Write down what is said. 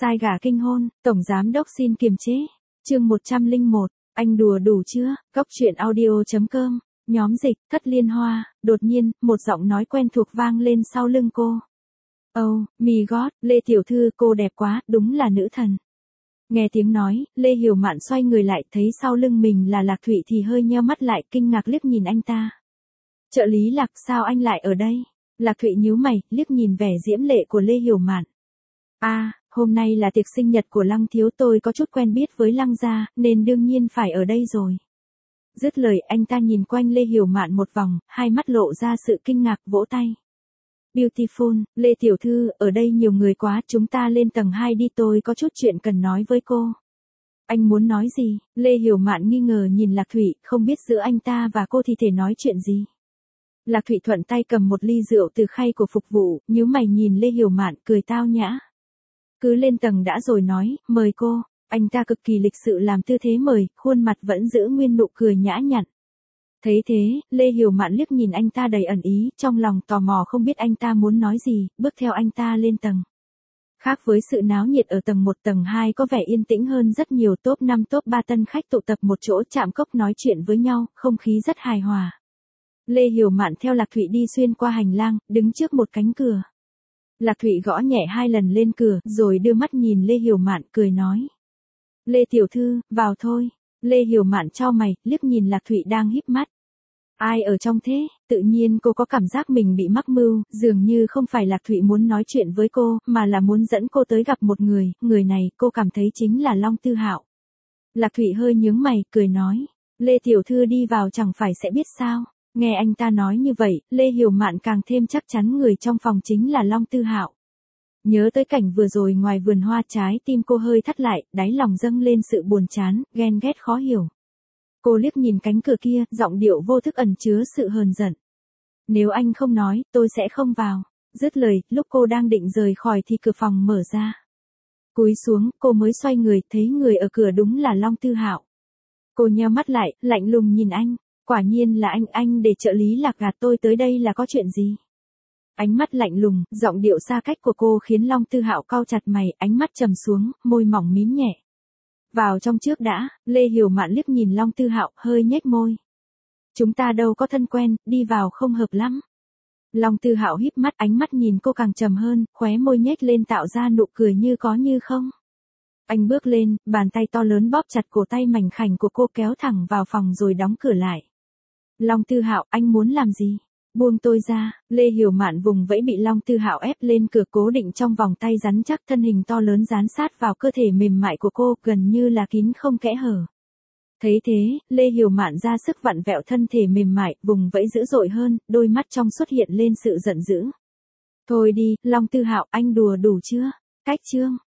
Sai gà kinh hôn, tổng giám đốc xin kiềm chế. Chương 101, anh đùa đủ chưa? Cốc truyện audio.com, nhóm dịch, Thất Liên Hoa. Đột nhiên, một giọng nói quen thuộc vang lên sau lưng cô. Oh, my God, Lê Tiểu Thư, cô đẹp quá, đúng là nữ thần. Nghe tiếng nói, Lê Hiểu Mạn xoay người lại, thấy sau lưng mình là Lạc Thụy thì hơi nheo mắt lại, kinh ngạc liếc nhìn anh ta. Trợ lý Lạc, sao anh lại ở đây? Lạc Thụy nhíu mày, liếc nhìn vẻ diễm lệ của Lê Hiểu Mạn. Hôm nay là tiệc sinh nhật của Lăng thiếu, tôi có chút quen biết với Lăng gia, nên đương nhiên phải ở đây rồi. Dứt lời, anh ta nhìn quanh Lê Hiểu Mạn một vòng, hai mắt lộ ra sự kinh ngạc, vỗ tay. Beautiful, Lê Tiểu Thư, ở đây nhiều người quá, chúng ta lên tầng 2 đi, tôi có chút chuyện cần nói với cô. Anh muốn nói gì? Lê Hiểu Mạn nghi ngờ nhìn Lạc Thụy, không biết giữa anh ta và cô thì thể nói chuyện gì. Lạc Thụy thuận tay cầm một ly rượu từ khay của phục vụ, nhíu mày nhìn Lê Hiểu Mạn, cười tao nhã. Cứ lên tầng đã rồi nói, mời cô. Anh ta cực kỳ lịch sự làm tư thế mời, khuôn mặt vẫn giữ nguyên nụ cười nhã nhặn. Thấy thế, Lê Hiểu Mạn liếc nhìn anh ta đầy ẩn ý, trong lòng tò mò không biết anh ta muốn nói gì, bước theo anh ta lên tầng. Khác với sự náo nhiệt ở tầng 1, tầng 2 có vẻ yên tĩnh hơn rất nhiều, top 5 top 3 tân khách tụ tập một chỗ chạm cốc nói chuyện với nhau, không khí rất hài hòa. Lê Hiểu Mạn theo Lạc Thụy đi xuyên qua hành lang, đứng trước một cánh cửa. Lạc Thụy gõ nhẹ 2 lần lên cửa, rồi đưa mắt nhìn Lê Hiểu Mạn, cười nói. Lê Tiểu Thư, vào thôi. Lê Hiểu Mạn chau mày, liếc nhìn Lạc Thụy đang híp mắt. Ai ở trong thế? Tự nhiên cô có cảm giác mình bị mắc mưu, dường như không phải Lạc Thụy muốn nói chuyện với cô, mà là muốn dẫn cô tới gặp một người này cô cảm thấy chính là Long Tư Hạo. Lạc Thụy hơi nhướng mày, cười nói. Lê Tiểu Thư đi vào chẳng phải sẽ biết sao? Nghe anh ta nói như vậy, Lê Hiểu Mạn càng thêm chắc chắn người trong phòng chính là Long Tư Hạo. Nhớ tới cảnh vừa rồi ngoài vườn hoa, trái tim cô hơi thắt lại, đáy lòng dâng lên sự buồn chán, ghen ghét khó hiểu. Cô liếc nhìn cánh cửa kia, giọng điệu vô thức ẩn chứa sự hờn giận. Nếu anh không nói, tôi sẽ không vào. Dứt lời, lúc cô đang định rời khỏi thì cửa phòng mở ra. Cúi xuống, cô mới xoay người, thấy người ở cửa đúng là Long Tư Hạo. Cô nheo mắt lại, lạnh lùng nhìn anh. Quả nhiên là anh để trợ lý Lạc gạt tôi tới đây là có chuyện gì? Ánh mắt lạnh lùng, giọng điệu xa cách của cô khiến Long Tư Hạo cau chặt mày, ánh mắt trầm xuống, môi mỏng mím nhẹ. Vào trong trước đã. Lê Hiểu Mạn liếc nhìn Long Tư Hạo, hơi nhếch môi. Chúng ta đâu có thân quen, đi vào không hợp lắm. Long Tư Hạo híp mắt, ánh mắt nhìn cô càng trầm hơn, khóe môi nhếch lên tạo ra nụ cười như có như không. Anh bước lên, bàn tay to lớn bóp chặt cổ tay mảnh khảnh của cô, kéo thẳng vào phòng rồi đóng cửa lại. Long Tư Hạo, anh muốn làm gì? Buông tôi ra. Lê Hiểu Mạn vùng vẫy bị Long Tư Hạo ép lên cửa, cố định trong vòng tay rắn chắc, thân hình to lớn dán sát vào cơ thể mềm mại của cô, gần như là kín không kẽ hở. Thấy thế, Lê Hiểu Mạn ra sức vặn vẹo thân thể mềm mại, vùng vẫy dữ dội hơn, đôi mắt trong xuất hiện lên sự giận dữ. Thôi đi, Long Tư Hạo, anh đùa đủ chưa? Cách chương.